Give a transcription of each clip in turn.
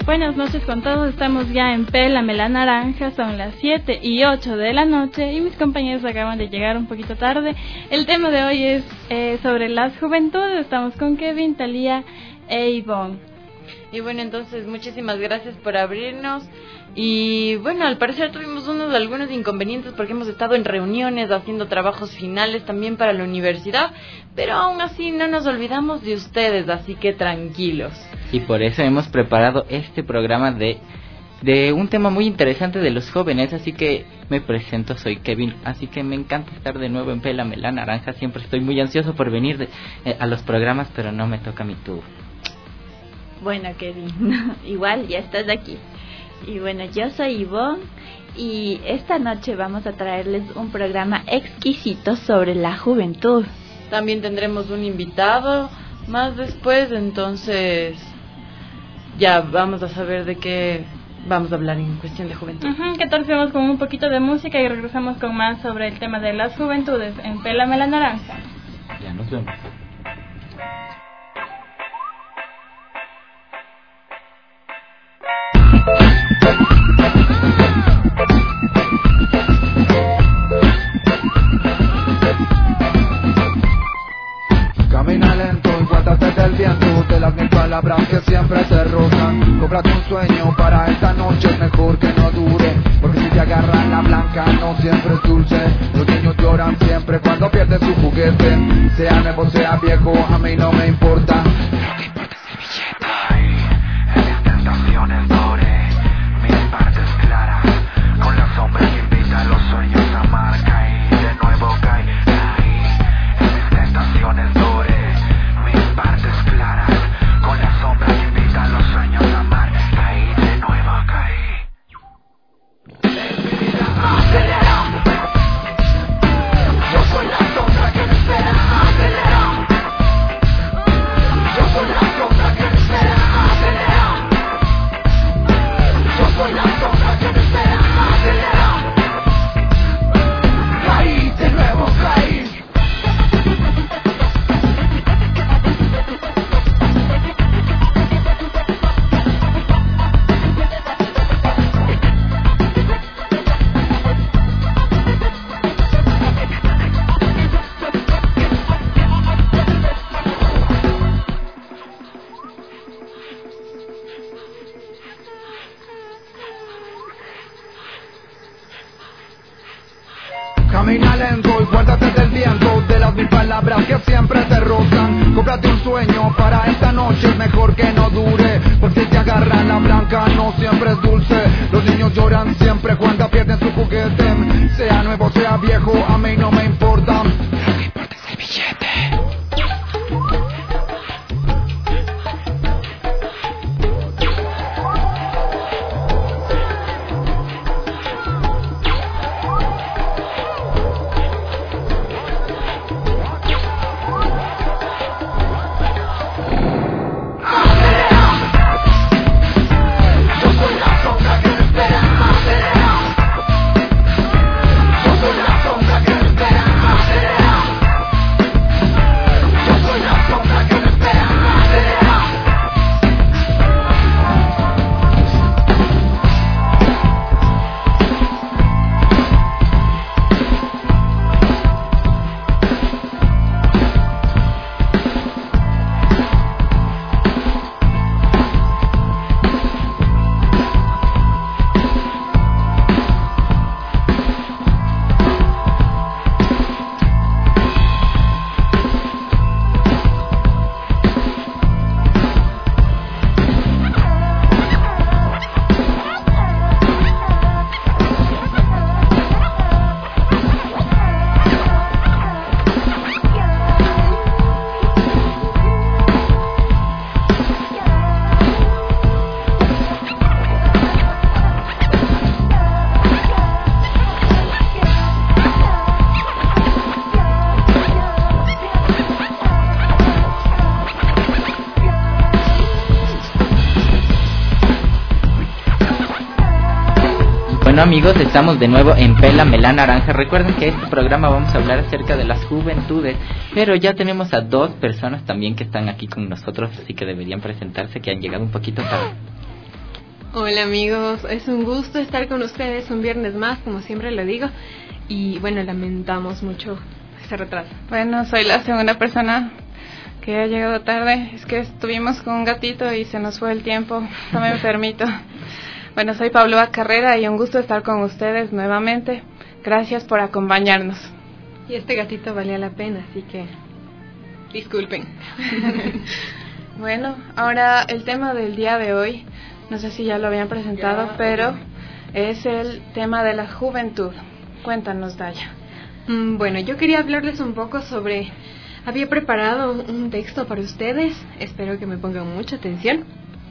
Buenas noches con todos, estamos ya en Pélame la Naranja, son las 7:08 de la noche y mis compañeros acaban de llegar un poquito tarde. El tema de hoy es sobre las juventudes, estamos con Kevin, Talía e Ivonne. Y bueno, entonces muchísimas gracias por abrirnos. Y bueno, al parecer tuvimos algunos inconvenientes porque hemos estado en reuniones haciendo trabajos finales también para la universidad, pero aún así no nos olvidamos de ustedes, así que tranquilos. Y por eso hemos preparado este programa de un tema muy interesante de los jóvenes, así que me presento, soy Kevin, así que me encanta estar de nuevo en Pélame la Naranja, siempre estoy muy ansioso por venir a los programas, pero no me toca mi turno. Bueno, Kevin, igual ya estás aquí. Y bueno, yo soy Ivonne y esta noche vamos a traerles un programa exquisito sobre la juventud. También tendremos un invitado más después, entonces ya vamos a saber de qué vamos a hablar en cuestión de juventud. ¿Qué tal si vamos con un poquito de música y regresamos con más sobre el tema de las juventudes en Pélame la Naranja? Ya nos vemos. Camina lento y guárdate del viento, de las mil palabras que siempre te rozan. Cómprate un sueño para esta noche, es mejor que no dure, porque si te agarran la blanca no siempre es dulce. Los niños lloran siempre cuando pierden su juguete, sea nuevo sea viejo, a mí no me importa. Lo que importa es el billete. Ay, en mis tentaciones doré, mis partes claras, con la sombra que invita a los sueños a amar. Caí, de nuevo caí, en mis tentaciones doré, mis partes claras, con la sombra que invita a los sueños a amar. Caí, de nuevo caí. En mi vida acelera, yo soy la sombra que me espera. Acelera, yo soy la sombra que me espera. Acelera, yo soy la sombra que me espera. Acelera, caí, de nuevo caí. Camina lento y guárdate del viento, de las mil palabras que siempre te rozan. Cómprate un sueño para esta noche, es mejor que no dure, porque si te agarran la blanca no siempre es dulce. Los niños lloran siempre cuando pierden su juguete, sea nuevo sea viejo, a mí no me importa. Lo que importa es el billete. Bueno amigos, estamos de nuevo en Pélame la Naranja. Recuerden que este programa vamos a hablar acerca de las juventudes, pero ya tenemos a dos personas también que están aquí con nosotros, así que deberían presentarse, que han llegado un poquito tarde. Hola amigos, es un gusto estar con ustedes un viernes más, como siempre lo digo, y bueno, lamentamos mucho este retraso. Bueno, soy la segunda persona que ha llegado tarde, es que estuvimos con un gatito y se nos fue el tiempo, no me permito. Bueno, soy Pablo Carrera y un gusto estar con ustedes nuevamente, gracias por acompañarnos. Y este gatito valía la pena, así que disculpen. Bueno, ahora el tema del día de hoy, no sé si ya lo habían presentado, pero es el tema de la juventud. Cuéntanos, Daya. Bueno, yo quería hablarles un poco sobre... Había preparado un texto para ustedes, espero que me pongan mucha atención.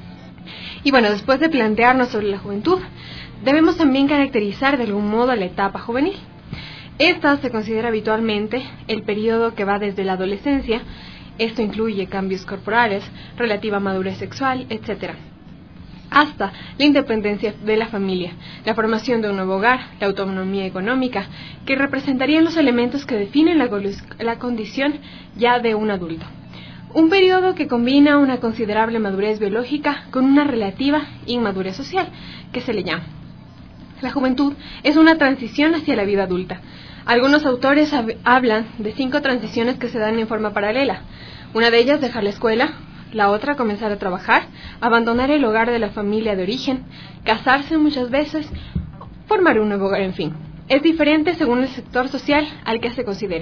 Y bueno, después de plantearnos sobre la juventud, debemos también caracterizar de algún modo la etapa juvenil. Esta se considera habitualmente el periodo que va desde la adolescencia, esto incluye cambios corporales, relativa madurez sexual, etc., hasta la independencia de la familia, la formación de un nuevo hogar, la autonomía económica, que representarían los elementos que definen la condición ya de un adulto. Un periodo que combina una considerable madurez biológica con una relativa inmadurez social, que se le llama. La juventud es una transición hacia la vida adulta. Algunos autores hablan de 5 transiciones que se dan en forma paralela. Una de ellas, dejar la escuela. La otra, comenzar a trabajar, abandonar el hogar de la familia de origen, casarse muchas veces, formar un nuevo hogar, en fin. Es diferente según el sector social al que se considere.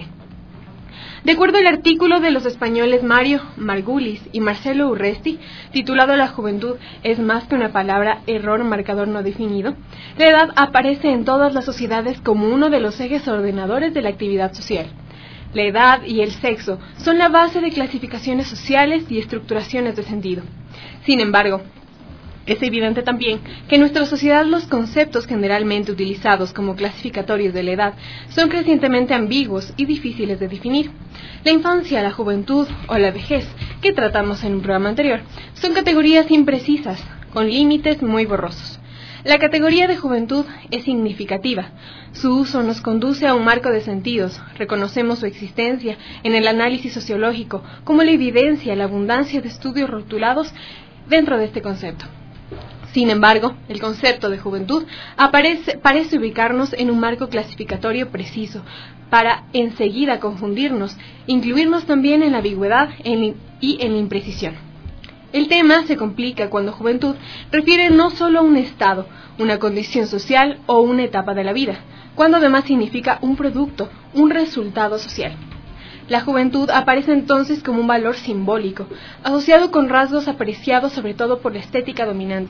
De acuerdo al artículo de los españoles Mario Margulis y Marcelo Urresti, titulado La juventud es más que una palabra, error, marcador no definido, la edad aparece en todas las sociedades como uno de los ejes ordenadores de la actividad social. La edad y el sexo son la base de clasificaciones sociales y estructuraciones de sentido. Sin embargo, es evidente también que en nuestra sociedad los conceptos generalmente utilizados como clasificatorios de la edad son crecientemente ambiguos y difíciles de definir. La infancia, la juventud o la vejez, que tratamos en un programa anterior, son categorías imprecisas, con límites muy borrosos. La categoría de juventud es significativa. Su uso nos conduce a un marco de sentidos. Reconocemos su existencia en el análisis sociológico como la evidencia, la abundancia de estudios rotulados dentro de este concepto. Sin embargo, el concepto de juventud parece ubicarnos en un marco clasificatorio preciso para enseguida confundirnos, incluirnos también en la ambigüedad y en la imprecisión. El tema se complica cuando juventud refiere no solo a un estado, una condición social o una etapa de la vida, cuando además significa un producto, un resultado social. La juventud aparece entonces como un valor simbólico, asociado con rasgos apreciados sobre todo por la estética dominante,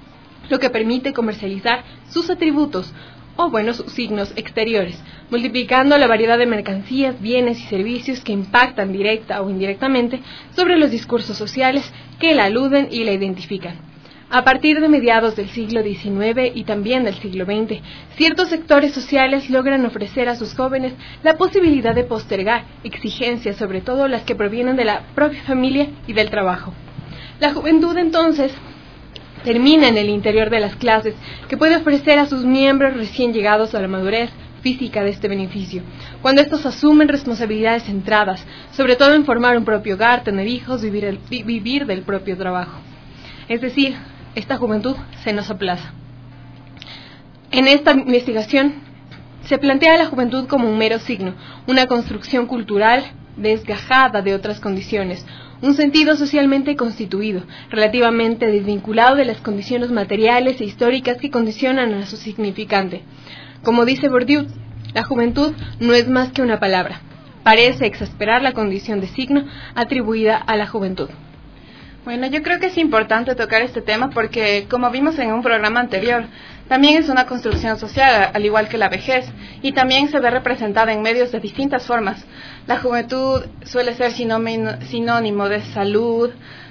lo que permite comercializar sus atributos, o sus signos exteriores, multiplicando la variedad de mercancías, bienes y servicios que impactan directa o indirectamente sobre los discursos sociales que la aluden y la identifican. A partir de mediados del siglo XIX y también del siglo XX, ciertos sectores sociales logran ofrecer a sus jóvenes la posibilidad de postergar exigencias, sobre todo las que provienen de la propia familia y del trabajo. La juventud, entonces, termina en el interior de las clases, que puede ofrecer a sus miembros recién llegados a la madurez física de este beneficio, cuando estos asumen responsabilidades centradas, sobre todo en formar un propio hogar, tener hijos, vivir del propio trabajo. Es decir, esta juventud se nos aplaza. En esta investigación se plantea la juventud como un mero signo, una construcción cultural desgajada de otras condiciones, un sentido socialmente constituido, relativamente desvinculado de las condiciones materiales e históricas que condicionan a su significante. Como dice Bourdieu, la juventud no es más que una palabra. Parece exasperar la condición de signo atribuida a la juventud. Bueno, yo creo que es importante tocar este tema porque, como vimos en un programa anterior, también es una construcción social, al igual que la vejez, y también se ve representada en medios de distintas formas. La juventud suele ser sinónimo de salud,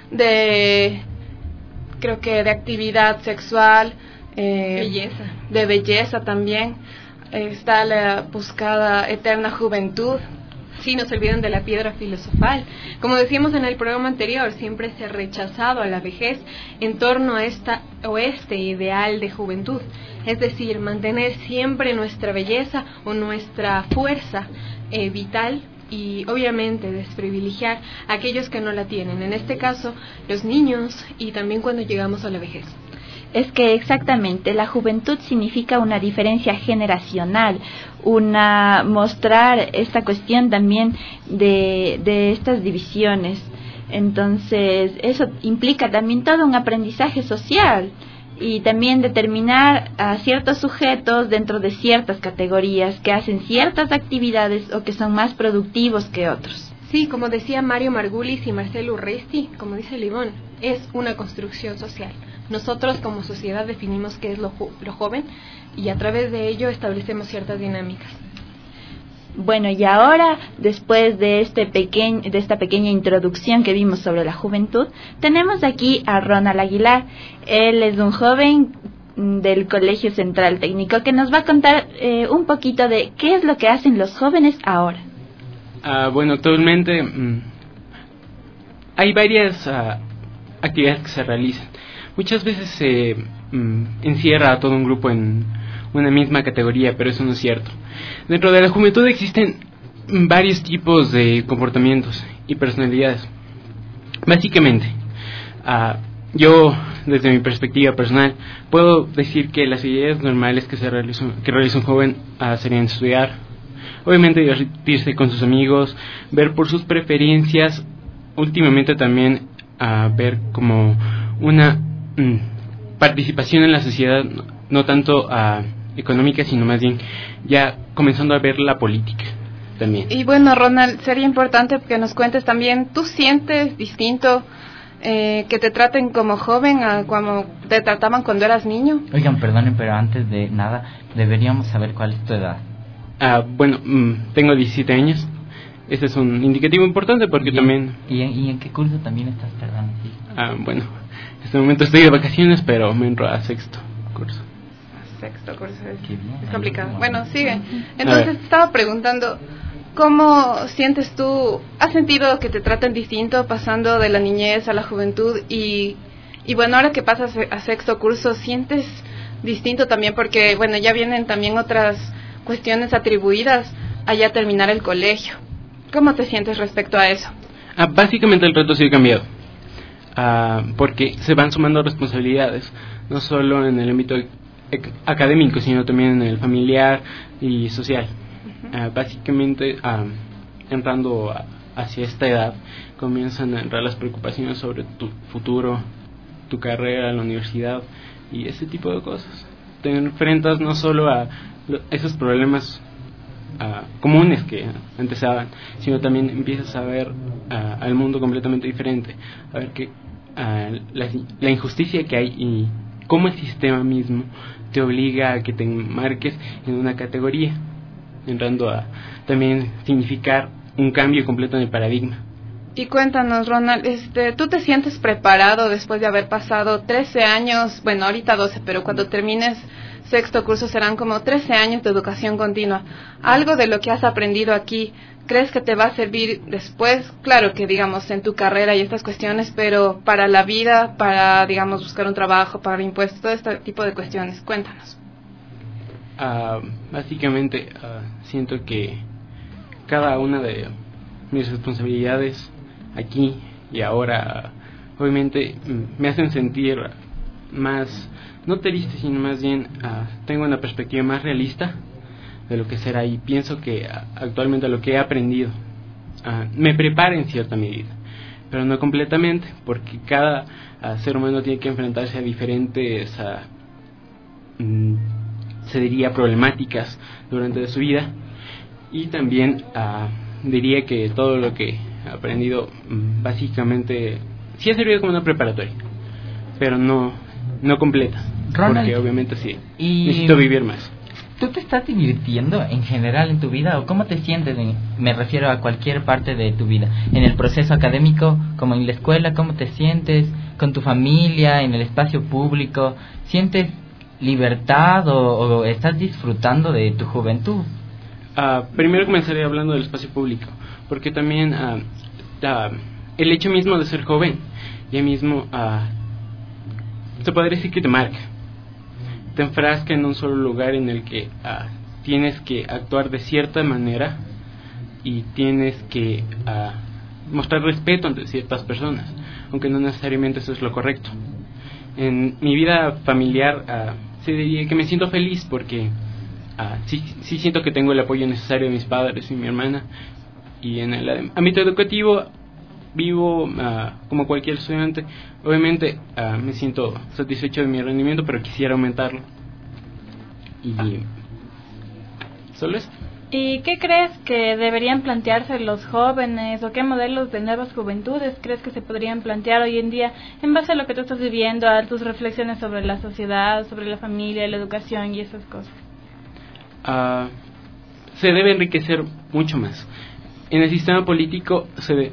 creo que de actividad sexual, de belleza también. Está la buscada eterna juventud. Sí, no se olviden de la piedra filosofal. Como decíamos en el programa anterior, siempre se ha rechazado a la vejez en torno a este ideal de juventud. Es decir, mantener siempre nuestra belleza o nuestra fuerza vital y obviamente desprivilegiar a aquellos que no la tienen. En este caso, los niños y también cuando llegamos a la vejez. es que exactamente la juventud significa una diferencia generacional, mostrar esta cuestión también de estas divisiones. Entonces, eso implica también todo un aprendizaje social y también determinar a ciertos sujetos dentro de ciertas categorías que hacen ciertas actividades o que son más productivos que otros. Sí, como decía Mario Margulis y Marcelo Urresti, como dice Livón, es una construcción social. Nosotros como sociedad definimos qué es lo joven y a través de ello establecemos ciertas dinámicas. Bueno, y ahora, después de esta pequeña introducción que vimos sobre la juventud, tenemos aquí a Ronald Aguilar. Él es un joven del Colegio Central Técnico que nos va a contar un poquito de qué es lo que hacen los jóvenes ahora. Bueno, actualmente hay varias actividades que se realizan. Muchas veces se encierra a todo un grupo en una misma categoría, pero eso no es cierto. Dentro de la juventud existen varios tipos de comportamientos y personalidades. Básicamente, yo, desde mi perspectiva personal, puedo decir que las actividades normales que realiza un joven serían estudiar, obviamente divertirse con sus amigos, ver por sus preferencias, últimamente también ver como una participación en la sociedad, no tanto económica, sino más bien ya comenzando a ver la política también. Y bueno, Ronald, sería importante que nos cuentes también, ¿tú sientes distinto que te traten como joven a como te trataban cuando eras niño? Oigan, perdonen, pero antes de nada deberíamos saber cuál es tu edad. Bueno, tengo 17 años. Ese es un indicativo importante porque también... ¿Y en qué curso también estás, perdón? Sí. Bueno, en este momento estoy de vacaciones, pero me entro a sexto curso. Sexto curso Qué bien, es complicado. bien. Bueno, sigue. Entonces te estaba preguntando, ¿cómo sientes tú? ¿Has sentido que te tratan distinto pasando de la niñez a la juventud? Y bueno, ahora que pasas a sexto curso, ¿sientes distinto también? Porque bueno, ya vienen también otras cuestiones atribuidas a ya terminar el colegio. ¿Cómo te sientes respecto a eso? Básicamente el reto sí ha cambiado, porque se van sumando responsabilidades, no solo en el ámbito académico, sino también en el familiar y social. Básicamente, entrando hacia esta edad, comienzan a entrar las preocupaciones sobre tu futuro, tu carrera, la universidad y ese tipo de cosas. Te enfrentas no solo a esos problemas comunes que antes se daban, sino también empiezas a ver al mundo completamente diferente, a ver que la injusticia que hay y cómo el sistema mismo te obliga a que te marques en una categoría, entrando a también significar un cambio completo en el paradigma. Y cuéntanos, Ronald, ¿tú te sientes preparado después de haber pasado 13 años, bueno, ahorita 12, pero cuando termines sexto curso serán como 13 años de educación continua? ¿Algo de lo que has aprendido aquí crees que te va a servir después? Claro que, digamos, en tu carrera y estas cuestiones, pero para la vida, para, digamos, buscar un trabajo, pagar impuestos, todo este tipo de cuestiones. Cuéntanos. Básicamente, siento que cada una de mis responsabilidades aquí y ahora, obviamente, me hacen sentir más, no triste, sino más bien tengo una perspectiva más realista de lo que será, y pienso que actualmente lo que he aprendido me prepara en cierta medida, pero no completamente, porque cada ser humano tiene que enfrentarse a diferentes se diría problemáticas durante su vida, y también diría que todo lo que he aprendido básicamente sí ha servido como una preparatoria, pero no completa, Ronald, porque obviamente sí necesito vivir más. ¿Tú te estás divirtiendo en general en tu vida o cómo te sientes? Me refiero a cualquier parte de tu vida, en el proceso académico, como en la escuela, ¿cómo te sientes? Con tu familia, en el espacio público, ¿sientes libertad o estás disfrutando de tu juventud? Primero comenzaré hablando del espacio público, porque también el hecho mismo de ser joven ya mismo se podría decir que te marca, te enfrasca en un solo lugar en el que tienes que actuar de cierta manera y tienes que mostrar respeto ante ciertas personas, aunque no necesariamente eso es lo correcto. En mi vida familiar se diría que me siento feliz porque sí siento que tengo el apoyo necesario de mis padres y mi hermana. Y en el ámbito educativo vivo como cualquier estudiante. Obviamente me siento satisfecho de mi rendimiento, pero quisiera aumentarlo. Y solo eso. ¿Y qué crees que deberían plantearse los jóvenes o qué modelos de nuevas juventudes crees que se podrían plantear hoy en día en base a lo que tú estás viviendo, a tus reflexiones sobre la sociedad, sobre la familia, la educación y esas cosas? Se debe enriquecer mucho más. En el sistema político,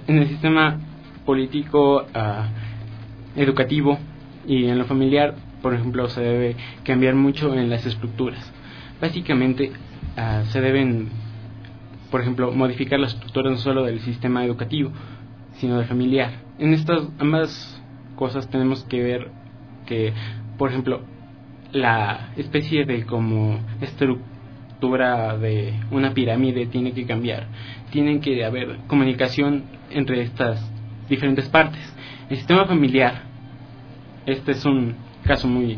educativo y en lo familiar, por ejemplo, se debe cambiar mucho en las estructuras. Básicamente, se deben, por ejemplo, modificar las estructuras no solo del sistema educativo, sino del familiar. En estas ambas cosas tenemos que ver que, por ejemplo, la especie de como estructura de una pirámide tiene que cambiar. Tienen que haber comunicación entre estas diferentes partes. El sistema familiar, este es un caso muy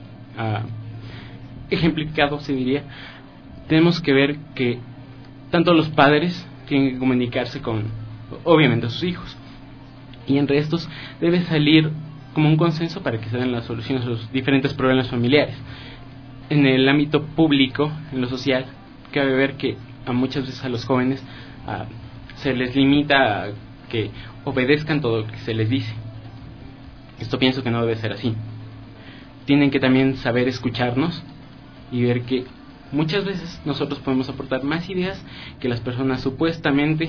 ejemplificado, se diría. Tenemos que ver que tanto los padres tienen que comunicarse con, obviamente, sus hijos, y entre estos debe salir como un consenso para que se den las soluciones a los diferentes problemas familiares. En el ámbito público, en lo social, cabe ver que muchas veces a los jóvenes se les limita a que obedezcan todo lo que se les dice. Esto pienso que no debe ser así. Tienen que también saber escucharnos y ver que muchas veces nosotros podemos aportar más ideas que las personas supuestamente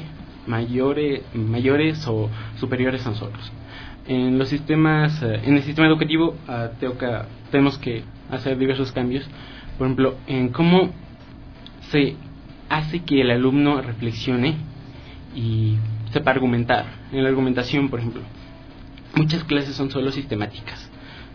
mayores o superiores a nosotros. En el sistema educativo tenemos que hacer diversos cambios. Por ejemplo, en cómo se hace que el alumno reflexione y sepa argumentar. En la argumentación, por ejemplo, muchas clases son solo sistemáticas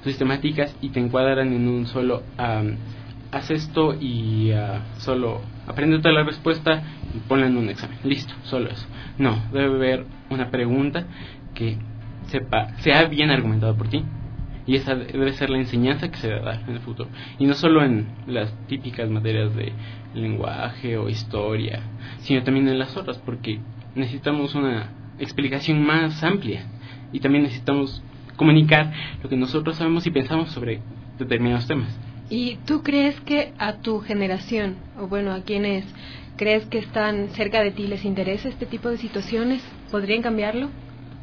y te encuadran en un solo haz esto y solo apréndete la respuesta y ponla en un examen, listo, solo eso. No, debe haber una pregunta que sea bien argumentada por ti, y esa debe ser la enseñanza que se debe dar en el futuro, y no solo en las típicas materias de lenguaje o historia, sino también en las otras, porque necesitamos una explicación más amplia y también necesitamos comunicar lo que nosotros sabemos y pensamos sobre determinados temas. ¿Y tú crees que a tu generación, o bueno, a quienes crees que están cerca de ti, les interesa este tipo de situaciones? ¿Podrían cambiarlo?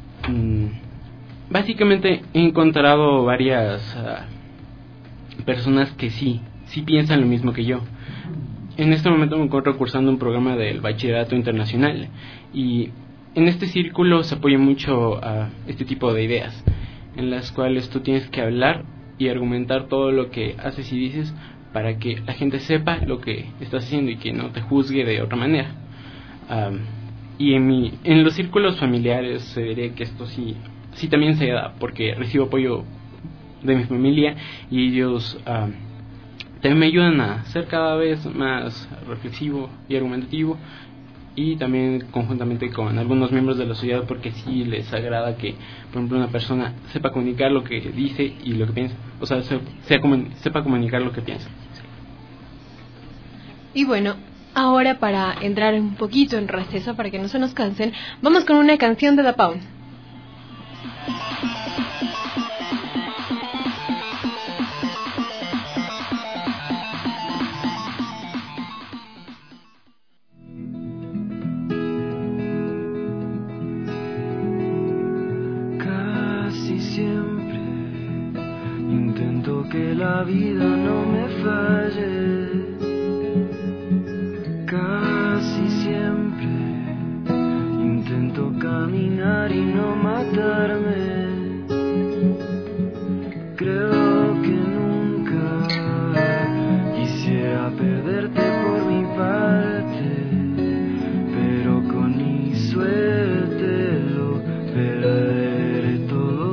Básicamente he encontrado varias personas que sí piensan lo mismo que yo. En este momento me encuentro cursando un programa del Bachillerato Internacional, y en este círculo se apoya mucho a este tipo de ideas, en las cuales tú tienes que hablar y argumentar todo lo que haces y dices para que la gente sepa lo que estás haciendo y que no te juzgue de otra manera. Y en los círculos familiares se diría que esto sí también se da, porque recibo apoyo de mi familia y ellos también me ayudan a ser cada vez más reflexivo y argumentativo, y también conjuntamente con algunos miembros de la sociedad, porque sí les agrada que, por ejemplo, una persona sepa comunicar lo que dice y lo que piensa, o sea, sepa comunicar lo que piensa. Y bueno, ahora para entrar un poquito en receso, para que no se nos cansen, vamos con una canción de Da Pound. Que la vida no me falle, casi siempre intento caminar y no matarme. Creo que nunca quisiera perderte por mi parte, pero con mi suerte lo perderé todo.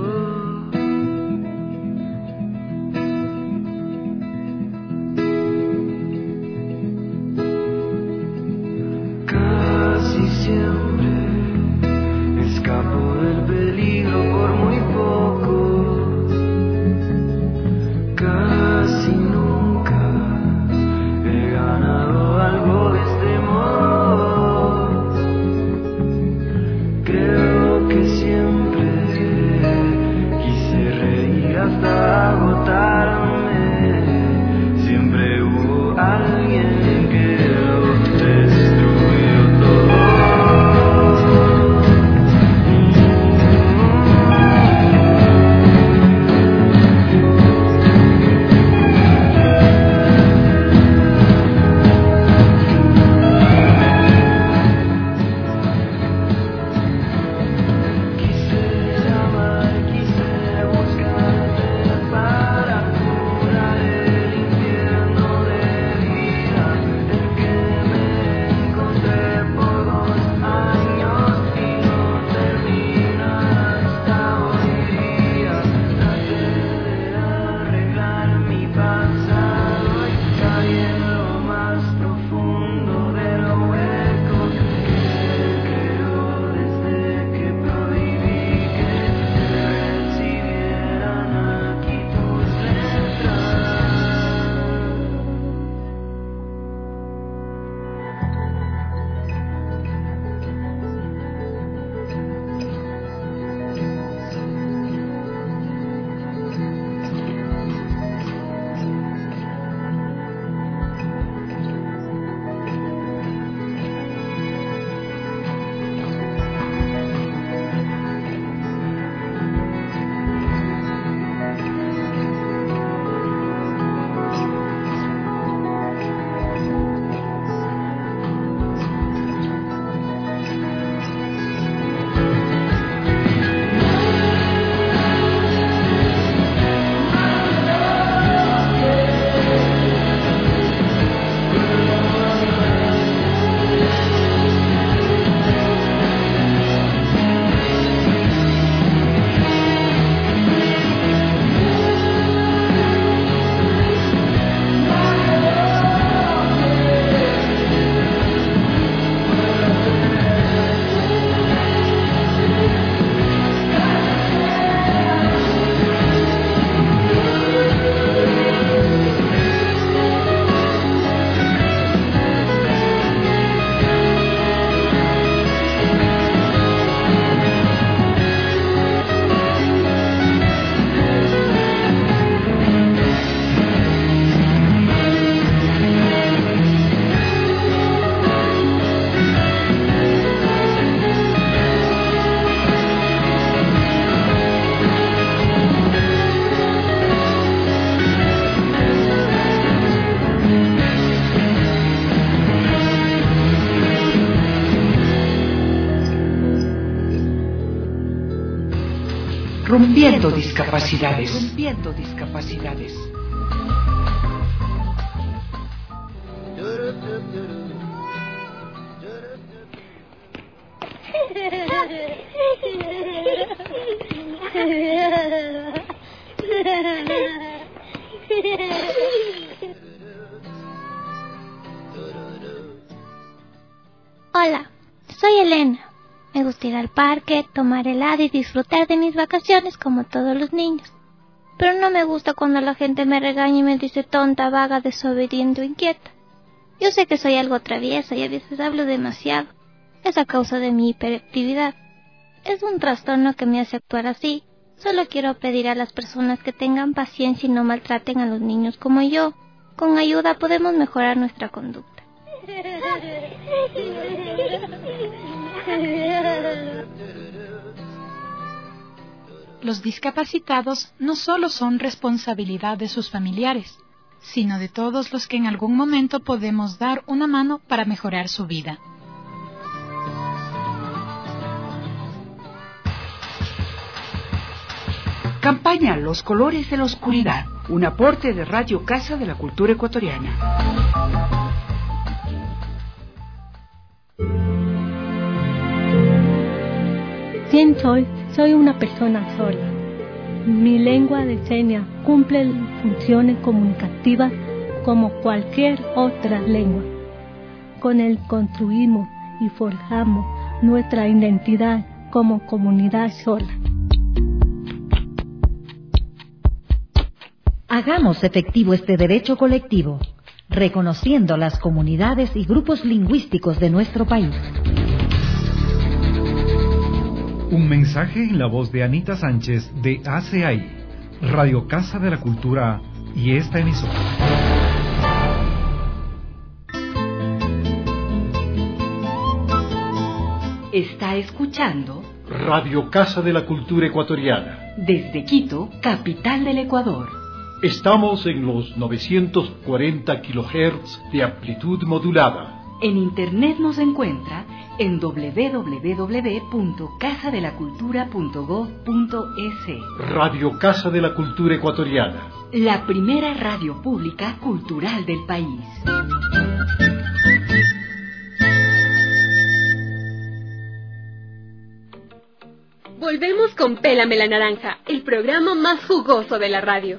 Rompiendo discapacidades. Hola, soy Elena. Me gusta ir al parque, tomar helado y disfrutar de mis vacaciones como todos los niños. Pero no me gusta cuando la gente me regaña y me dice tonta, vaga, desobediente o inquieta. Yo sé que soy algo traviesa y a veces hablo demasiado. Es a causa de mi hiperactividad. Es un trastorno que me hace actuar así. Solo quiero pedir a las personas que tengan paciencia y no maltraten a los niños como yo. Con ayuda podemos mejorar nuestra conducta. Los discapacitados no solo son responsabilidad de sus familiares, sino de todos los que en algún momento podemos dar una mano para mejorar su vida. Campaña Los Colores de la Oscuridad, un aporte de Radio Casa de la Cultura Ecuatoriana. ¿Quién soy? Soy una persona sola. Mi lengua de señas cumple funciones comunicativas como cualquier otra lengua. Con él construimos y forjamos nuestra identidad como comunidad sola. Hagamos efectivo este derecho colectivo, reconociendo las comunidades y grupos lingüísticos de nuestro país. Un mensaje en la voz de Anita Sánchez de ACI, Radio Casa de la Cultura y esta emisora. Está escuchando Radio Casa de la Cultura Ecuatoriana. Desde Quito, capital del Ecuador. Estamos en los 940 kHz de amplitud modulada. En internet nos encuentra en www.casadelacultura.gov.es. Radio Casa de la Cultura Ecuatoriana. La primera radio pública cultural del país. Volvemos con Pélame la Naranja, el programa más jugoso de la radio.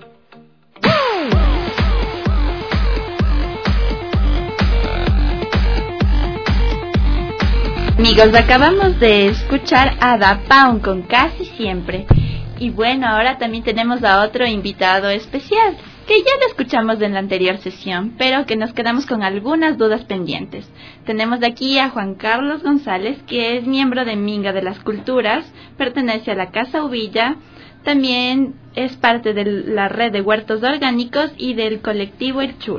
Amigos, acabamos de escuchar a Da Pound con Casi Siempre. Y bueno, ahora también tenemos a otro invitado especial, que ya lo escuchamos en la anterior sesión, pero que nos quedamos con algunas dudas pendientes. Tenemos de aquí a Juan Carlos González, que es miembro de Minga de las Culturas, pertenece a la Casa Uvilla, también es parte de la red de huertos orgánicos y del colectivo El Chur.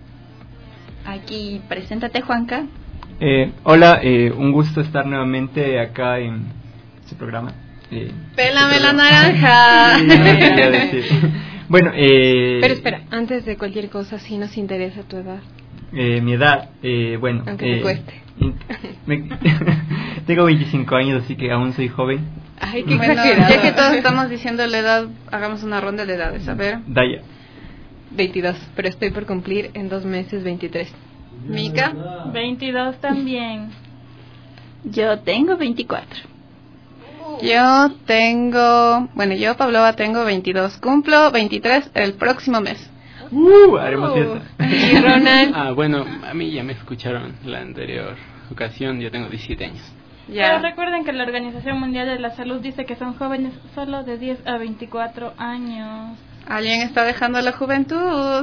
Aquí, preséntate, Juanca. Hola, un gusto estar nuevamente acá en este programa. Pélame la naranja. Sí, no quería decir. Bueno, pero espera, antes de cualquier cosa, sí nos interesa tu edad. Mi edad, bueno. Aunque me cueste. Tengo 25 años, así que aún soy joven. Ay, qué exagerado. Ya que todos estamos diciendo la edad, hagamos una ronda de edades, a ver. Daya. 22, pero estoy por cumplir en 2 meses 23. Mica. 22 también. Yo tengo 24. Yo tengo, yo Pavlova tengo 22, cumplo 23 el próximo mes. Haremos fiesta. ¿Y Ronald? Bueno, a mí ya me escucharon la anterior ocasión, yo tengo 17 años. Ya. Pero recuerden que la Organización Mundial de la Salud dice que son jóvenes solo de 10 a 24 años. Alguien está dejando la juventud.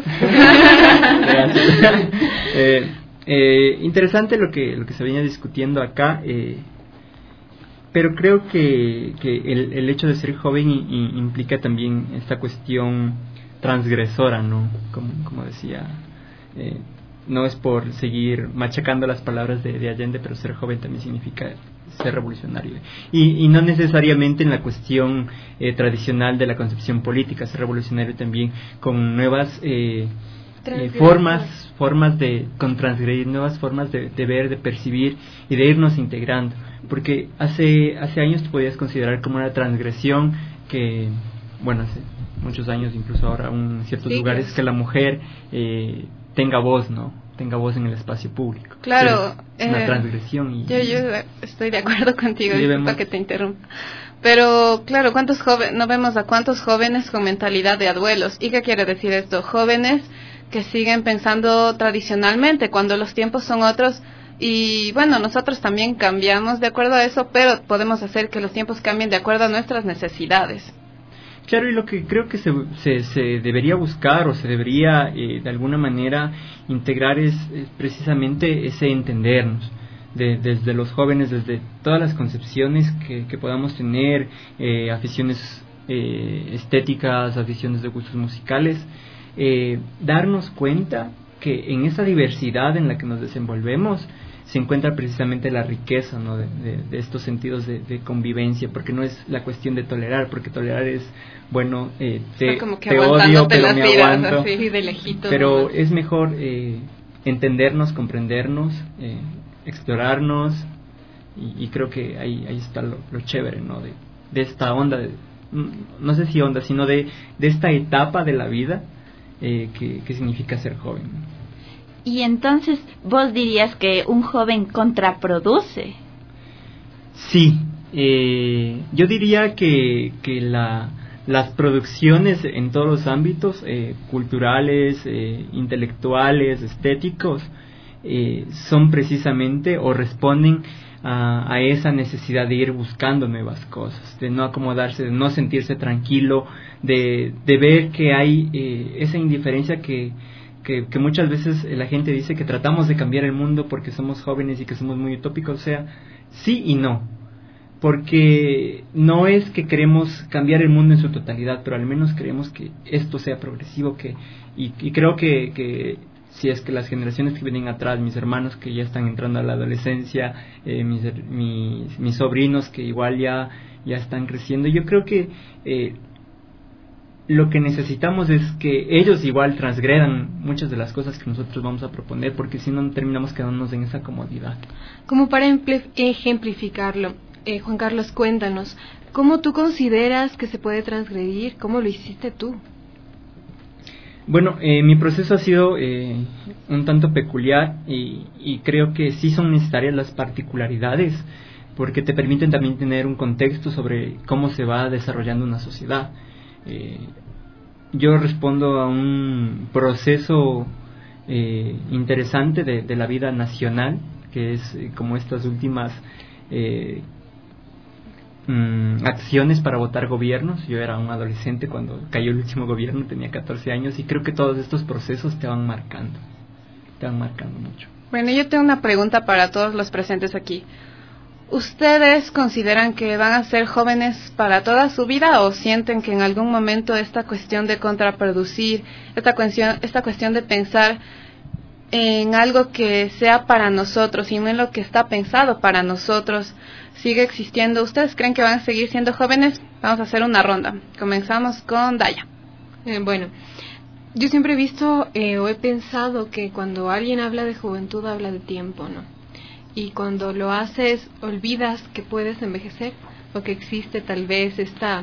Interesante lo que se venía discutiendo acá, pero creo que el hecho de ser joven implica también esta cuestión transgresora, ¿no? Como decía, no es por seguir machacando las palabras de Allende, pero ser joven también significa ser revolucionario. Y no necesariamente en la cuestión tradicional de la concepción política, ser revolucionario también con nuevas formas de transgredir, nuevas formas de ver, de percibir y de irnos integrando. Porque hace años tú podías considerar como una transgresión que, bueno, hace muchos años, incluso ahora en ciertos lugares, que la mujer tenga voz, ¿no? Tenga voz en el espacio público. Claro. Es una transgresión. Y, yo estoy de acuerdo contigo, disculpa que te interrumpa. Pero, claro, no vemos a cuántos jóvenes con mentalidad de abuelos. ¿Y qué quiere decir esto? Jóvenes que siguen pensando tradicionalmente cuando los tiempos son otros. Y bueno, nosotros también cambiamos de acuerdo a eso, pero podemos hacer que los tiempos cambien de acuerdo a nuestras necesidades. Claro, y lo que creo que se debería buscar o se debería de alguna manera integrar es precisamente ese entendernos. Desde los jóvenes, desde todas las concepciones que podamos tener, aficiones estéticas, aficiones de gustos musicales, darnos cuenta que en esa diversidad en la que nos desenvolvemos se encuentra precisamente la riqueza, ¿no? de estos sentidos de convivencia, porque no es la cuestión de tolerar, porque tolerar es, bueno, te odio, pero me aguanto, así, de lejito, pero nomás. Es mejor entendernos, comprendernos, explorarnos, y creo que ahí está lo chévere, ¿no? de esta onda, no sé si onda, sino de esta etapa de la vida que significa ser joven. Y entonces, ¿vos dirías que un joven contraproduce? Sí, yo diría que las producciones en todos los ámbitos, culturales, intelectuales, estéticos, son precisamente o responden a esa necesidad de ir buscando nuevas cosas, de no acomodarse, de no sentirse tranquilo, de ver que hay esa indiferencia que muchas veces la gente dice que tratamos de cambiar el mundo porque somos jóvenes y que somos muy utópicos. O sea, sí y no, porque no es que queremos cambiar el mundo en su totalidad, pero al menos queremos que esto sea progresivo, y creo que si es que las generaciones que vienen atrás, mis hermanos que ya están entrando a la adolescencia, mis sobrinos que igual ya están creciendo, yo creo que lo que necesitamos es que ellos igual transgredan muchas de las cosas que nosotros vamos a proponer, porque si no terminamos quedándonos en esa comodidad. Como para ejemplificarlo, Juan Carlos, cuéntanos, ¿cómo tú consideras que se puede transgredir? ¿Cómo lo hiciste tú? Bueno, mi proceso ha sido un tanto peculiar y creo que sí son necesarias las particularidades, porque te permiten también tener un contexto sobre cómo se va desarrollando una sociedad. Yo respondo a un proceso interesante de la vida nacional, que es como estas últimas acciones para votar gobiernos. Yo era un adolescente cuando cayó el último gobierno, tenía 14 años, y creo que todos estos procesos te van marcando mucho. Bueno, yo tengo una pregunta para todos los presentes aquí. ¿Ustedes consideran que van a ser jóvenes para toda su vida o sienten que en algún momento esta cuestión de contraproducir, esta cuestión de pensar en algo que sea para nosotros y no en lo que está pensado para nosotros sigue existiendo? ¿Ustedes creen que van a seguir siendo jóvenes? Vamos a hacer una ronda. Comenzamos con Daya. Bueno, yo siempre he visto o he pensado que cuando alguien habla de juventud habla de tiempo, ¿no? Y cuando lo haces, olvidas que puedes envejecer o que existe tal vez esta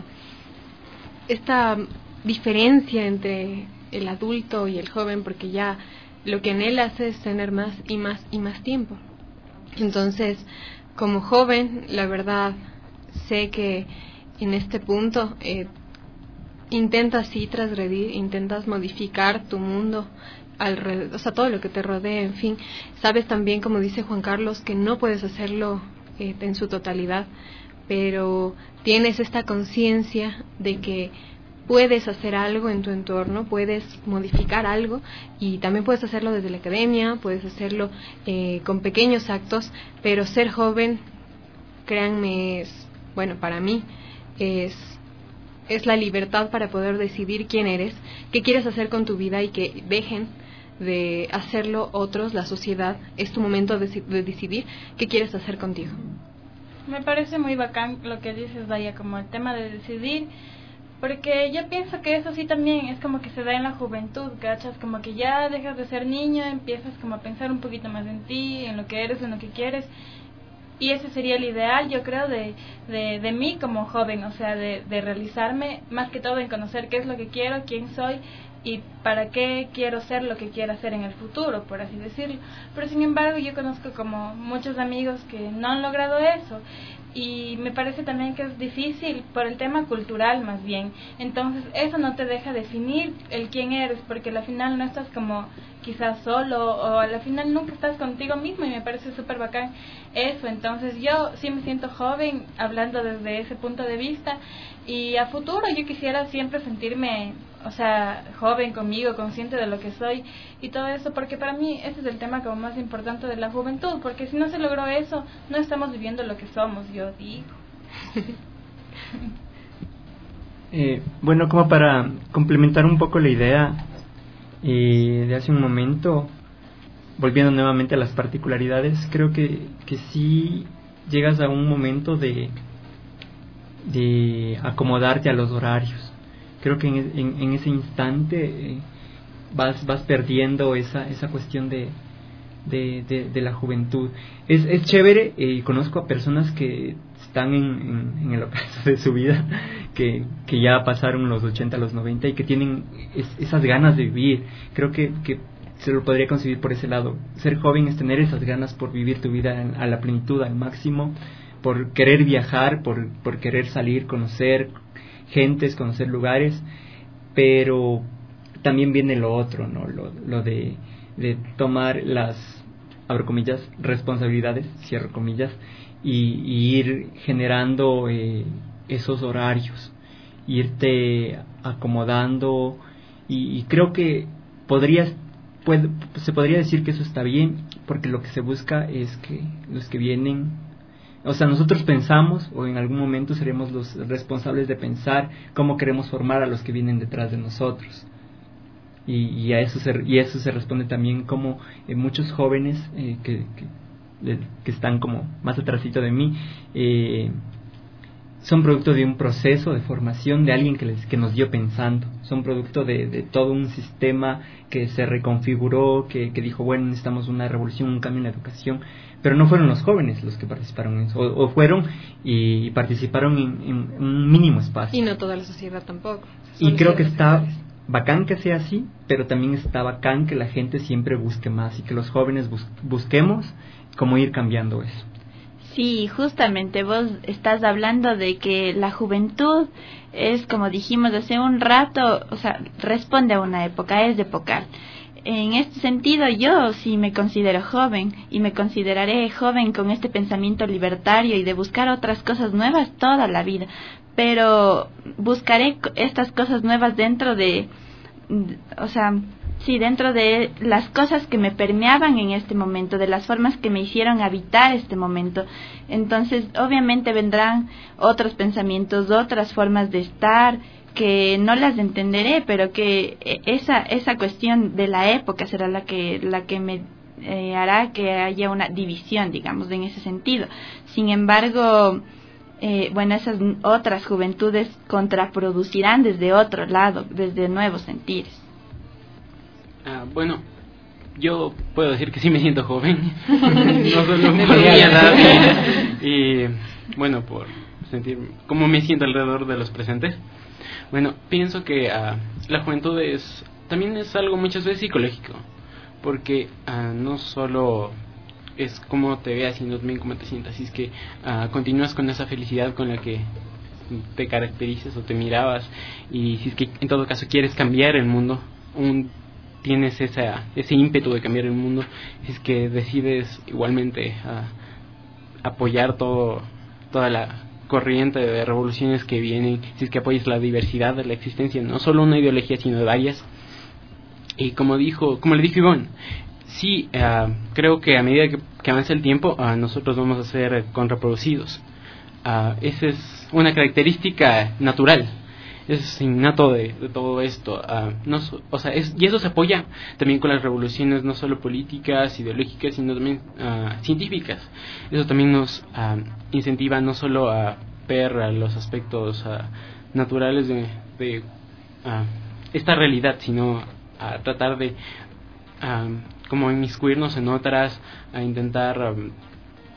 diferencia entre el adulto y el joven, porque ya lo que anhelas es tener más y más tiempo. Entonces, como joven, la verdad, sé que en este punto intentas sí transgredir, intentas modificar tu mundo alrededor, o sea, todo lo que te rodea, en fin. Sabes también, como dice Juan Carlos, que no puedes hacerlo en su totalidad, pero tienes esta conciencia de que puedes hacer algo en tu entorno, puedes modificar algo, y también puedes hacerlo desde la academia, puedes hacerlo con pequeños actos, pero ser joven, créanme, bueno, para mí es la libertad para poder decidir quién eres, qué quieres hacer con tu vida, y que dejen de hacerlo otros, la sociedad. Es tu momento de decidir qué quieres hacer contigo. Me parece muy bacán lo que dices, Daya, como el tema de decidir, porque yo pienso que eso sí también es como que se da en la juventud, ¿cachas? Como que ya dejas de ser niño, empiezas como a pensar un poquito más en ti, en lo que eres, en lo que quieres, y ese sería el ideal, yo creo, de mí como joven, o sea, de realizarme más que todo en conocer qué es lo que quiero, quién soy y para qué quiero ser lo que quiero hacer en el futuro, por así decirlo. Pero sin embargo yo conozco como muchos amigos que no han logrado eso, y me parece también que es difícil por el tema cultural más bien. Entonces eso no te deja definir el quién eres, porque al final no estás como quizás solo, o al final nunca estás contigo mismo, y me parece súper bacán eso. Entonces yo sí me siento joven hablando desde ese punto de vista, y a futuro yo quisiera siempre sentirme, o sea, joven conmigo, consciente de lo que soy y todo eso, porque para mí ese es el tema como más importante de la juventud, porque si no se logró eso, no estamos viviendo lo que somos, yo digo. Bueno, como para complementar un poco la idea de hace un momento, volviendo nuevamente a las particularidades, creo que sí llegas a un momento de acomodarte a los horarios. Creo que en ese instante vas perdiendo esa cuestión de la juventud. Es chévere, y conozco a personas que están en el ocaso de su vida, que ya pasaron los 80, los 90 y que tienen esas ganas de vivir. Creo que se lo podría concebir por ese lado. Ser joven es tener esas ganas por vivir tu vida a la plenitud, al máximo, por querer viajar, por querer salir, conocer gentes, conocer lugares, pero también viene lo otro, ¿no? Lo de tomar las, abro comillas, responsabilidades, cierro comillas, y ir generando esos horarios, irte acomodando, y creo que se podría decir que eso está bien, porque lo que se busca es que los que vienen, o sea, nosotros pensamos, o en algún momento seremos los responsables de pensar cómo queremos formar a los que vienen detrás de nosotros. Y a eso se responde también como muchos jóvenes que están como más atrasito de mí, son producto de un proceso de formación de alguien que nos dio pensando. Son producto de todo un sistema que se reconfiguró, que dijo, bueno, necesitamos una revolución, un cambio en la educación. Pero no fueron los jóvenes los que participaron en eso, o fueron y participaron en un mínimo espacio. Y no toda la sociedad tampoco. Y creo que está bacán que sea así, pero también está bacán que la gente siempre busque más y que los jóvenes busquemos cómo ir cambiando eso. Sí, justamente vos estás hablando de que la juventud es, como dijimos hace un rato, o sea, responde a una época, es epocal. En este sentido, yo sí me considero joven y me consideraré joven con este pensamiento libertario y de buscar otras cosas nuevas toda la vida, pero buscaré estas cosas nuevas dentro de las cosas que me permeaban en este momento, de las formas que me hicieron habitar este momento. Entonces, obviamente vendrán otros pensamientos, otras formas de estar, que no las entenderé, pero que esa cuestión de la época será la que me hará que haya una división, digamos, en ese sentido. Sin embargo, esas otras juventudes contraproducirán desde otro lado, desde nuevos sentires. Bueno, yo puedo decir que sí me siento joven, no solo por mi edad y bueno, por sentir cómo me siento alrededor de los presentes. Bueno, pienso que la juventud también es algo muchas veces psicológico, porque no solo es cómo te veas, sino también cómo te sientas. Si es que continúas con esa felicidad con la que te caracterizas o te mirabas, y si es que en todo caso quieres cambiar el mundo, tienes ese ímpetu de cambiar el mundo, si es que decides igualmente apoyar toda la corriente de revoluciones que vienen, si es que apoyas la diversidad de la existencia, no solo una ideología sino de varias. Y como le dijo Ivonne, sí, creo que a medida que avance el tiempo, nosotros vamos a ser contraproducidos. Esa es una característica natural, es innato de todo esto. Y eso se apoya también con las revoluciones, no solo políticas, ideológicas, sino también científicas. Eso también nos incentiva no solo a ver los aspectos naturales de esta realidad, sino a tratar de como inmiscuirnos en otras, a intentar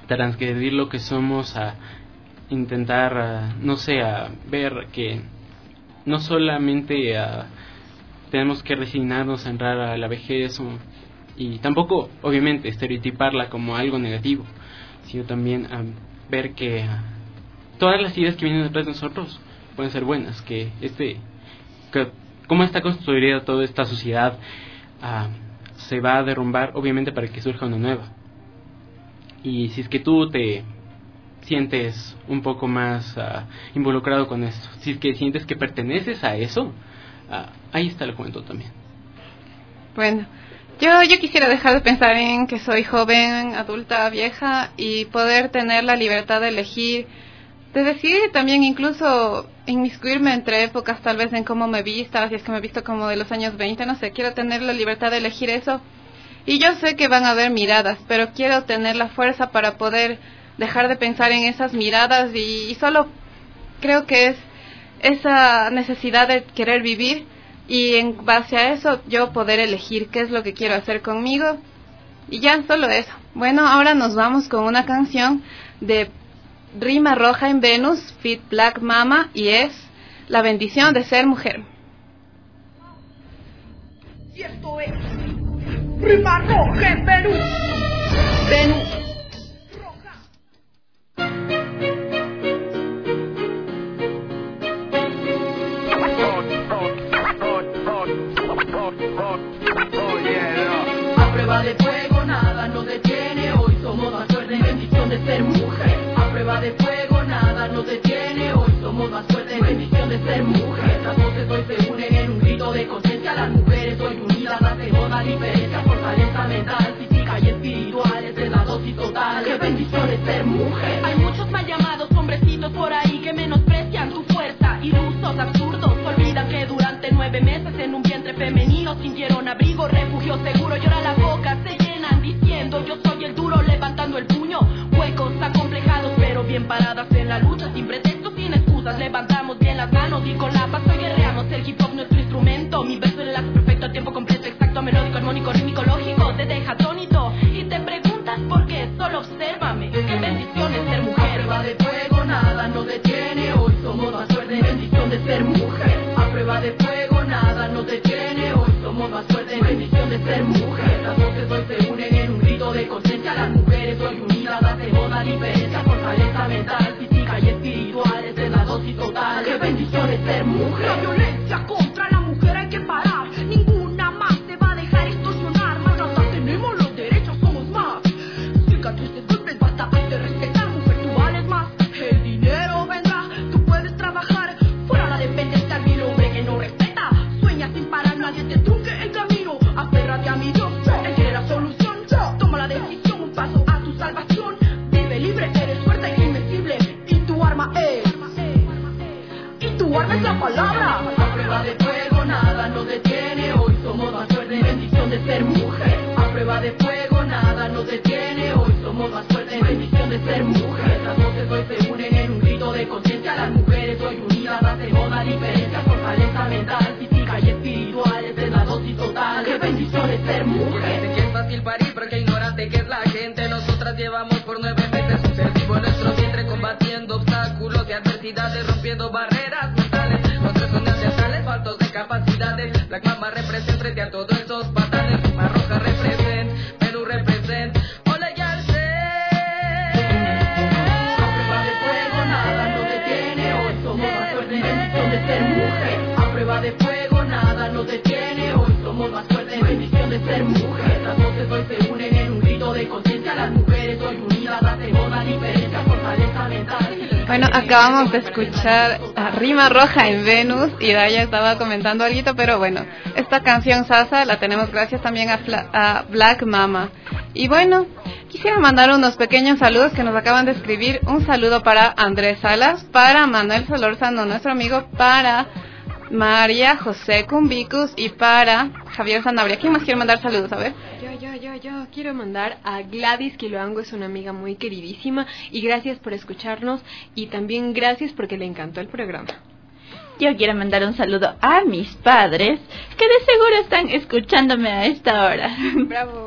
transgredir lo que somos, a intentar, no sé, a ver que no solamente tenemos que resignarnos a entrar a la vejez y tampoco, obviamente, estereotiparla como algo negativo, sino también a ver que todas las ideas que vienen detrás de nosotros pueden ser buenas, que cómo está construida toda esta sociedad se va a derrumbar, obviamente, para que surja una nueva. Y si es que tú te sientes un poco más involucrado con esto, si es que sientes que perteneces a eso, ahí está la juventud también. Bueno, yo quisiera dejar de pensar en que soy joven, adulta, vieja, y poder tener la libertad de elegir, de decidir también, incluso inmiscuirme entre épocas, tal vez en cómo me vista, si es que me he visto como de los años 20, no sé, quiero tener la libertad de elegir eso. Y yo sé que van a haber miradas, pero quiero tener la fuerza para poder dejar de pensar en esas miradas y solo creo que es esa necesidad de querer vivir y en base a eso yo poder elegir qué es lo que quiero hacer conmigo y ya, solo eso. Bueno, ahora nos vamos con una canción de Rima Roja en Venus, feat. Black Mama, y es La bendición de ser mujer. Cierto es, Rima Roja en Venus, Venus. A prueba de fuego nada nos detiene, hoy somos más fuertes, bendición de ser mujer. A prueba de fuego nada nos detiene, hoy somos más fuertes, bendición de ser mujer. Las voces hoy se unen en un grito de conciencia, las mujeres hoy unidas hacemos la diferencia, fortaleza mental, física y espiritual, esa es la dosis total, qué bendición es ser mujer. Hay muchos mal llamados hombrecitos por ahí que menosprecian tu fuerza, ilusos, absurdos, olvidan que durante 9 meses en un vientre femenino sintieron abrigo, refugio seguro, y ahora la boca se llenan diciendo yo soy el duro, levantando el puño, huecos acomplejados pero bien paradas en la lucha, sin pretextos, sin excusas, levantamos bien las manos y con la paz hoy guerreamos, el hip hop nuestro instrumento, mi verso el enlace perfecto a tiempo completo, exacto, melódico, armónico, rítmico, lógico, te deja atónito y te preguntas por qué, solo obsérvame, qué bendición es ser mujer. A prueba de fuego nada nos detiene, hoy somos más fuertes, bendición de ser mujer. A prueba de fuego nada nos detiene, hoy somos más fuertes, bendición de ser mujer. Las voces hoy se unen en un grito de conciencia, las mujeres hoy unidas hacemos la diferencia, fortaleza mental, física y espiritual, esa es la dosis total, qué bendición es ser mujer. La violencia contra la mujer hay que parar, ninguna más te va a dejar extorsionar, más raza tenemos los derechos, somos más, cicatrices, golpes, basta hazte respetar, mujer tú vales más, el dinero vendrá, tú puedes trabajar, fuera la dependencia del hombre que no respeta, sueña sin parar, nadie te trunque el camino, aférrate a mi Dios, él tiene la solución, toma la decisión, un paso a tu salvación, vive libre, eres fuerte e invencible, y tu arma es la palabra. A prueba de fuego nada nos detiene, hoy somos más fuertes, bendición de ser mujer. A prueba de fuego nada nos detiene, hoy somos más fuertes, bendición de ser mujer. Las voces hoy se unen en un grito de conciencia, las mujeres hoy unidas hacemos la diferencia, fortaleza mental, física y espiritual, esa es la dosis total, qué bendición es ser mujer. Sé que es fácil parir, pero que ignorante que es la gente, nosotras llevamos por 9 meses un ser vivo en nuestro vientre, combatiendo obstáculos y adversidades, rompiendo barreras mentales, nuestros son neandertales, faltos de capacidades, Black Mama representa frente a todos esos patanes, Rima Roja represent, Perú represent, hola ya sé. A prueba de fuego nada nos detiene, hoy somos más fuertes, bendición de ser mujer. A prueba de fuego nada nos detiene, hoy somos más fuertes, bendición de ser mujer. Las voces hoy se unen en un grito de conciencia, las mujeres hoy unidas hacemos la diferencia, fortaleza mental. Bueno, acabamos de escuchar a Rima Roja en Venus y Daya estaba comentando algo, pero bueno, esta canción Sasa la tenemos gracias también a Black Mama. Y bueno, quisiera mandar unos pequeños saludos que nos acaban de escribir. Un saludo para Andrés Salas, para Manuel Solórzano, nuestro amigo, para María José Cumbicus y para Javier Sanabria. ¿Quién más quiere mandar saludos? A ver. Yo quiero mandar a Gladys Quiloango, es una amiga muy queridísima, y gracias por escucharnos y también gracias porque le encantó el programa. Yo quiero mandar un saludo a mis padres, que de seguro están escuchándome a esta hora. Bravo.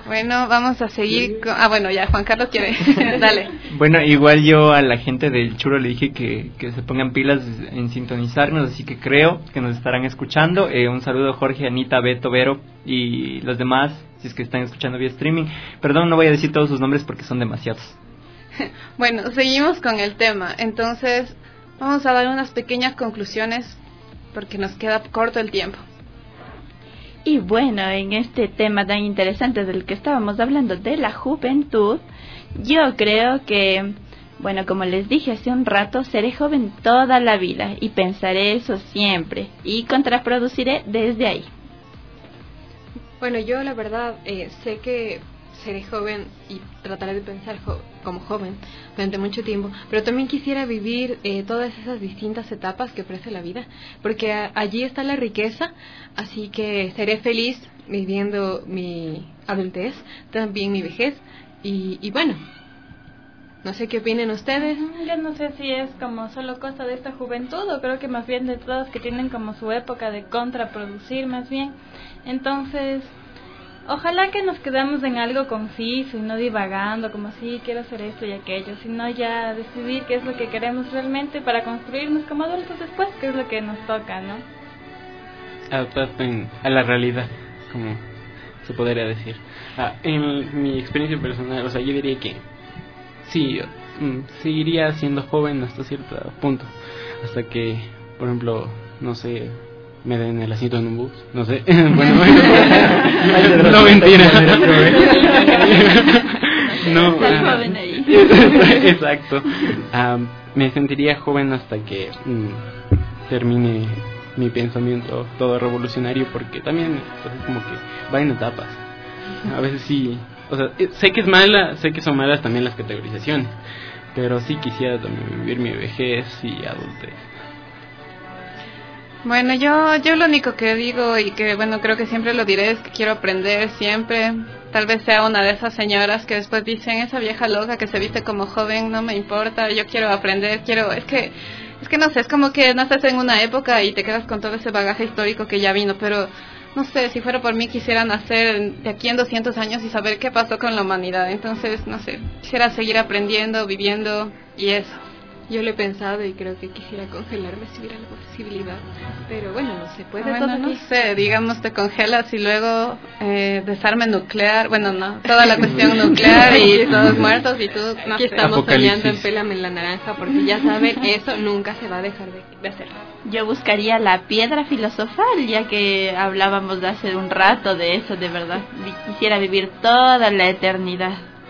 Bueno, vamos a seguir con... Ah, bueno, ya, Juan Carlos quiere. Dale. Bueno, igual yo a la gente del Churo le dije que se pongan pilas en sintonizarnos, así que creo que nos estarán escuchando. Un saludo a Jorge, Anita, Beto, Vero y los demás, si es que están escuchando vía streaming. Perdón, no voy a decir todos sus nombres porque son demasiados. Bueno, seguimos con el tema. Entonces, vamos a dar unas pequeñas conclusiones porque nos queda corto el tiempo. Y bueno, en este tema tan interesante del que estábamos hablando de la juventud, yo creo que, bueno, como les dije hace un rato, seré joven toda la vida y pensaré eso siempre y contraproduciré desde ahí. Bueno, yo la verdad sé que seré joven y trataré de pensar como joven durante mucho tiempo, pero también quisiera vivir todas esas distintas etapas que ofrece la vida, porque allí está la riqueza, así que seré feliz viviendo mi adultez, también mi vejez, y bueno, no sé qué opinen ustedes. Yo no sé si es como solo cosa de esta juventud o creo que más bien de todos que tienen como su época de contraproducir más bien. Entonces, ojalá que nos quedemos en algo conciso y no divagando como sí, quiero hacer esto y aquello, sino ya decidir qué es lo que queremos realmente para construirnos como adultos después, qué es lo que nos toca, ¿no? Adaptarse a la realidad, como se podría decir. En mi experiencia personal, o sea, yo diría que sí, seguiría siendo joven hasta cierto punto, hasta que, por ejemplo, no sé, me den el asiento en un bus, no sé. Bueno, no, mentira. No, exacto. Me sentiría joven hasta que termine mi pensamiento todo revolucionario, porque también es como que va en etapas. A veces sí, o sea, sé que es mala, sé que son malas también las categorizaciones, pero sí quisiera también vivir mi vejez y adultez. Bueno, yo lo único que digo y que, bueno, creo que siempre lo diré es que quiero aprender siempre. Tal vez sea una de esas señoras que después dicen, esa vieja loca que se viste como joven, no me importa, yo quiero aprender, es que no sé, es como que naces en una época y te quedas con todo ese bagaje histórico que ya vino, pero no sé, si fuera por mí quisiera nacer de aquí en 200 años y saber qué pasó con la humanidad. Entonces, no sé, quisiera seguir aprendiendo, viviendo y eso. Yo lo he pensado y creo que quisiera congelarme si hubiera la posibilidad, pero bueno, no se puede. Bueno, no sé, digamos te congelas y luego desarme nuclear, bueno, no, toda la cuestión nuclear y todos muertos y tú, no Aquí sé. estamos soñando en Pélame la Naranja, porque ya saben, eso nunca se va a dejar de hacer. Yo buscaría la piedra filosofal, ya que hablábamos de hace un rato de eso, de verdad. Quisiera vivir toda la eternidad.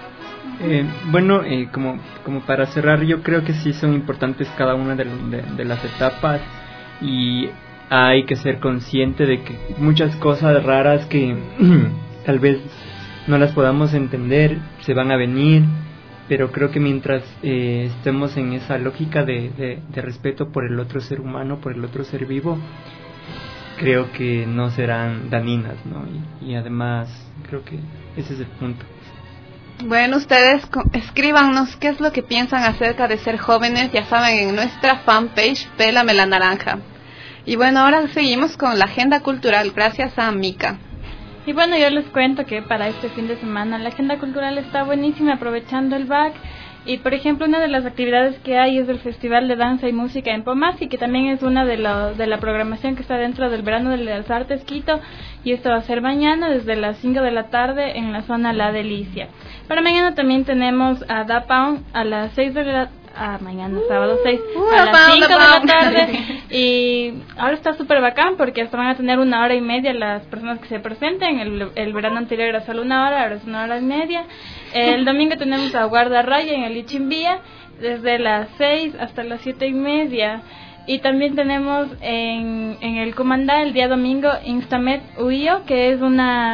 Bueno, como para cerrar, yo creo que sí son importantes cada una de las etapas y hay que ser consciente de que muchas cosas raras que tal vez no las podamos entender se van a venir, pero creo que mientras estemos en esa lógica de respeto por el otro ser humano, por el otro ser vivo, creo que no serán dañinas, ¿no? Y además creo que ese es el punto. Bueno, ustedes escríbanos qué es lo que piensan acerca de ser jóvenes, ya saben, en nuestra fanpage Pélame la Naranja. Y bueno, ahora seguimos con la agenda cultural, gracias a Mika. Y bueno, yo les cuento que para este fin de semana la agenda cultural está buenísima, aprovechando el BAC. Y por ejemplo, una de las actividades que hay es el Festival de Danza y Música en Pomasi, que también es una de la programación que está dentro del Verano de las Artes Quito, y esto va a ser mañana desde las 5 de la tarde en la zona La Delicia. Para mañana también tenemos a Da Pound a las 6 de la mañana sábado 6 a las 5 de la tarde, y ahora está súper bacán porque hasta van a tener 1 hora y media las personas que se presenten. El verano anterior era solo 1 hora, ahora es 1 hora y media. El domingo tenemos a Guarda Raya en el Ichimbía desde las 6 hasta las 7:30, y también tenemos en el Comandá el día domingo Instamet Uio, que es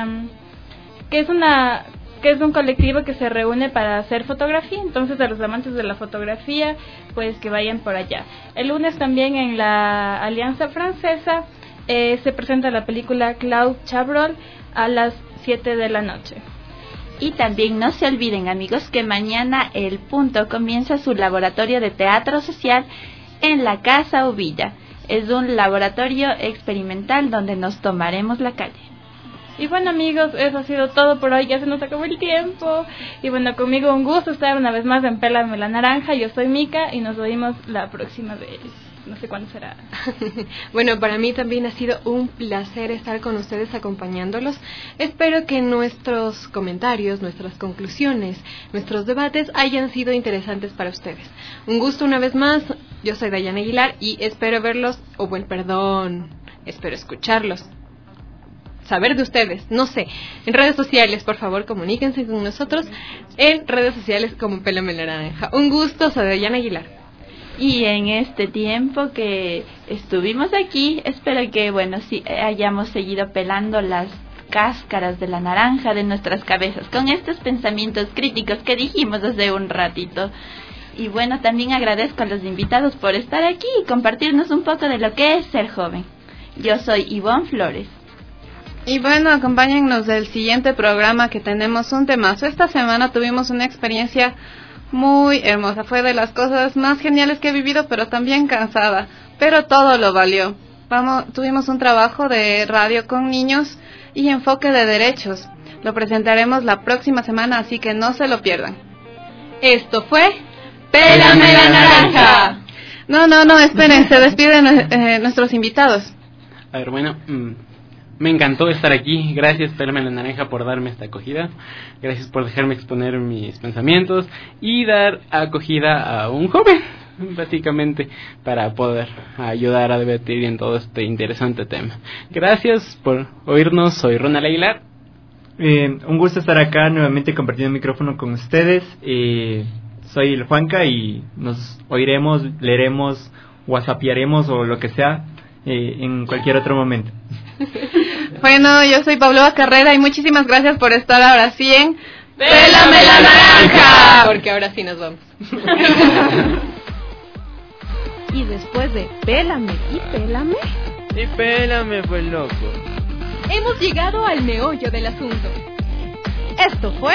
un colectivo que se reúne para hacer fotografía. Entonces, a los amantes de la fotografía, pues que vayan por allá. El lunes también en la Alianza Francesa se presenta la película Claude Chabrol a las 7 de la noche. Y también no se olviden, amigos, que mañana El Punto comienza su laboratorio de teatro social en la Casa Uvilla. Es un laboratorio experimental donde nos tomaremos la calle. Y bueno, amigos, eso ha sido todo por hoy, ya se nos acabó el tiempo. Y bueno, conmigo un gusto estar una vez más en Pélame la Naranja. Yo soy Mica y nos oímos la próxima vez. No sé cuándo será. Bueno, para mí también ha sido un placer estar con ustedes acompañándolos. Espero que nuestros comentarios, nuestras conclusiones, nuestros debates hayan sido interesantes para ustedes. Un gusto una vez más. Yo soy Dayana Aguilar y espero verlos, espero escucharlos. Saber de ustedes, no sé, en redes sociales, por favor, comuníquense con nosotros en redes sociales como Pélame la Naranja. Un gusto, soy Dayana Aguilar. Y en este tiempo que estuvimos aquí, espero que, sí, hayamos seguido pelando las cáscaras de la naranja de nuestras cabezas, con estos pensamientos críticos que dijimos hace un ratito. Y bueno, también agradezco a los invitados por estar aquí y compartirnos un poco de lo que es ser joven. Yo soy Ivonne Flores. Y bueno, acompáñennos del siguiente programa que tenemos un temazo. Esta semana tuvimos una experiencia muy hermosa, fue de las cosas más geniales que he vivido, pero también cansada, pero todo lo valió. Tuvimos un trabajo de radio con niños y enfoque de derechos. Lo presentaremos la próxima semana, así que no se lo pierdan. Esto fue Pélame la Naranja. No, esperen, se despiden nuestros invitados. A ver, bueno, me encantó estar aquí. Gracias, Pélame la Naranja, por darme esta acogida. Gracias por dejarme exponer mis pensamientos y dar acogida a un joven, básicamente, para poder ayudar a debatir en todo este interesante tema. Gracias por oírnos. Soy Ronald Aguilar. Un gusto estar acá nuevamente compartiendo el micrófono con ustedes. Soy el Juanca y nos oiremos, leeremos, whatsappiaremos o lo que sea en cualquier otro momento. Bueno, yo soy Pablo Carrera y muchísimas gracias por estar ahora sí en Pélame la Naranja, porque ahora sí nos vamos. Y después de Pélame y Pélame pues loco, hemos llegado al meollo del asunto. Esto fue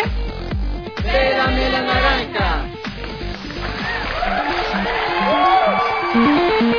Pélame la Naranja.